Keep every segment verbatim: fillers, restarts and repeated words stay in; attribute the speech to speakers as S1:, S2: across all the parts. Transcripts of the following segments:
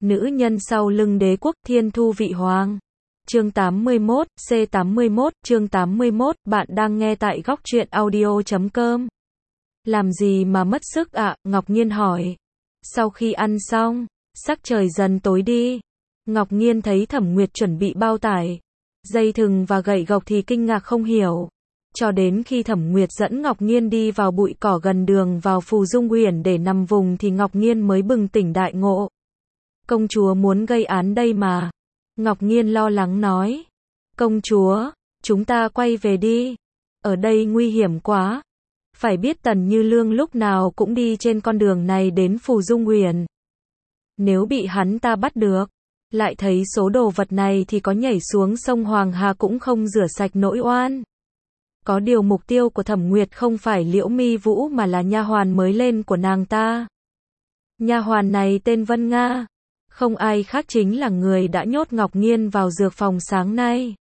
S1: Nữ nhân sau lưng đế quốc Thiên Thu Vị Hoàng. Chương tám mươi mốt, C tám mươi mốt, chương tám mươi mốt, bạn đang nghe tại góc truyện audio chấm com. Làm gì mà mất sức ạ? À? Ngọc Nhiên hỏi. Sau khi ăn xong, sắc trời dần tối đi. Ngọc Nhiên thấy Thẩm Nguyệt chuẩn bị bao tải, dây thừng và gậy gộc thì kinh ngạc không hiểu. Cho đến khi Thẩm Nguyệt dẫn Ngọc Nhiên đi vào bụi cỏ gần đường vào Phù Dung Uyển để nằm vùng thì Ngọc Nhiên mới bừng tỉnh đại ngộ. Công chúa muốn gây án đây mà. Ngọc Nhiên lo lắng nói. Công chúa, chúng ta quay về đi. Ở đây nguy hiểm quá. Phải biết Tần Như Lương lúc nào cũng đi trên con đường này đến Phù Dung Uyển. Nếu bị hắn ta bắt được, lại thấy số đồ vật này thì có nhảy xuống sông Hoàng Hà cũng không rửa sạch nỗi oan. Có điều mục tiêu của Thẩm Nguyệt không phải Liễu Mi Vũ mà là nha hoàn mới lên của nàng ta. Nha hoàn này tên Vân Nga. Không ai khác chính là người đã nhốt Ngọc Nhiên vào dược phòng sáng nay.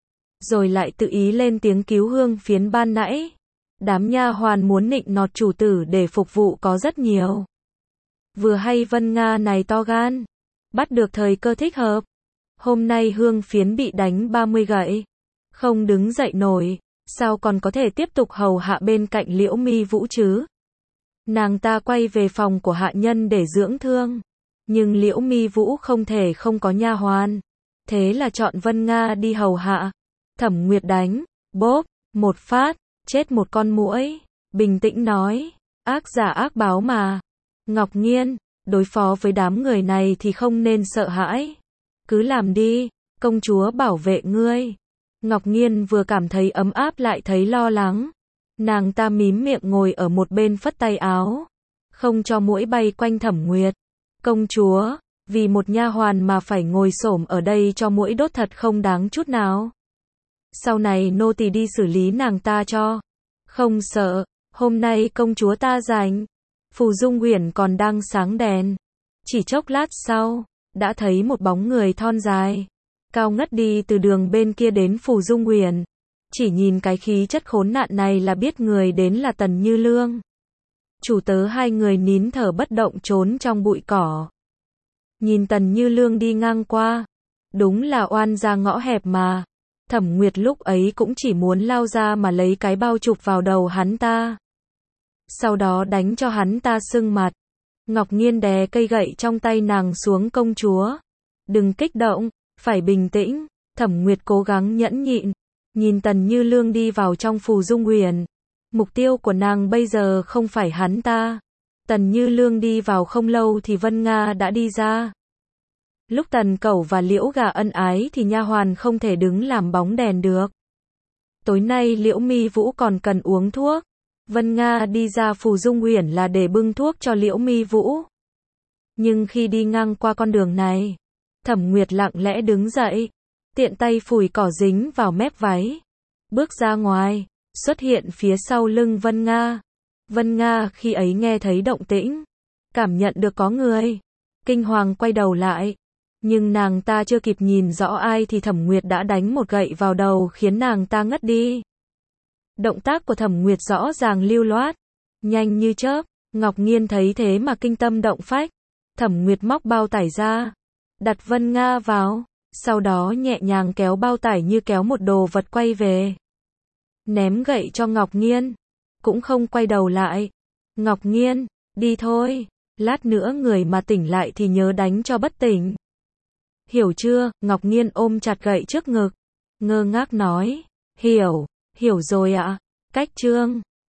S1: Rồi lại tự ý lên tiếng cứu Hương Phiến ban nãy. Đám nha hoàn muốn nịnh nọt chủ tử để phục vụ có rất nhiều. Vừa hay Vân Nga này to gan, bắt được thời cơ thích hợp. Hôm nay Hương Phiến bị đánh ba mươi gậy, không đứng dậy nổi, sao còn có thể tiếp tục hầu hạ bên cạnh Liễu Mi Vũ chứ? Nàng ta quay về phòng của hạ nhân để dưỡng thương. Nhưng Liễu Mi Vũ không thể không có nha hoàn, thế là chọn Vân Nga đi hầu hạ. Thẩm Nguyệt đánh, bốp, một phát, chết một con muỗi, bình tĩnh nói, ác giả ác báo mà. Ngọc Nhiên, đối phó với đám người này thì không nên sợ hãi. Cứ làm đi, công chúa bảo vệ ngươi. Ngọc Nhiên vừa cảm thấy ấm áp lại thấy lo lắng. Nàng ta mím miệng ngồi ở một bên phất tay áo, không cho muỗi bay quanh Thẩm Nguyệt. Công chúa, vì một nha hoàn mà phải ngồi xổm ở đây cho muỗi đốt thật không đáng chút nào. Sau này nô tỳ đi xử lý nàng ta cho. Không sợ, hôm nay công chúa ta rảnh. Phù Dung Uyển còn đang sáng đèn. Chỉ chốc lát sau, đã thấy một bóng người thon dài, cao ngất đi từ đường bên kia đến Phù Dung Uyển. Chỉ nhìn cái khí chất khốn nạn này là biết người đến là Tần Như Lương. Chủ tớ hai người nín thở bất động trốn trong bụi cỏ. Nhìn Tần Như Lương đi ngang qua, đúng là oan ra ngõ hẹp mà. Thẩm Nguyệt lúc ấy cũng chỉ muốn lao ra mà lấy cái bao chụp vào đầu hắn ta. Sau đó đánh cho hắn ta sưng mặt. Ngọc Nhiên đè cây gậy trong tay nàng xuống. Công chúa, đừng kích động, phải bình tĩnh. Thẩm Nguyệt cố gắng nhẫn nhịn, nhìn Tần Như Lương đi vào trong Phù Dung Uyển. Mục tiêu của nàng bây giờ không phải hắn ta. Tần Như Lương đi vào không lâu thì Vân Nga đã đi ra. Lúc Tần Cẩu và Liễu Gà ân ái thì nha hoàn không thể đứng làm bóng đèn được. Tối nay Liễu Mi Vũ còn cần uống thuốc. Vân Nga đi ra Phù Dung Uyển là để bưng thuốc cho Liễu Mi Vũ. Nhưng khi đi ngang qua con đường này, Thẩm Nguyệt lặng lẽ đứng dậy, tiện tay phủi cỏ dính vào mép váy, bước ra ngoài, xuất hiện phía sau lưng Vân Nga. Vân Nga khi ấy nghe thấy động tĩnh, cảm nhận được có người, kinh hoàng quay đầu lại. Nhưng nàng ta chưa kịp nhìn rõ ai thì Thẩm Nguyệt đã đánh một gậy vào đầu khiến nàng ta ngất đi. Động tác của Thẩm Nguyệt rõ ràng lưu loát, nhanh như chớp. Ngọc Nhiên thấy thế mà kinh tâm động phách. Thẩm Nguyệt móc bao tải ra, đặt Vân Nga vào, sau đó nhẹ nhàng kéo bao tải như kéo một đồ vật quay về. Ném gậy cho Ngọc Nhiên, cũng không quay đầu lại. Ngọc Nhiên, đi thôi, lát nữa người mà tỉnh lại thì nhớ đánh cho bất tỉnh. Hiểu chưa? Ngọc Nhiên ôm chặt gậy trước ngực, ngơ ngác nói, hiểu, hiểu rồi ạ. Cách chương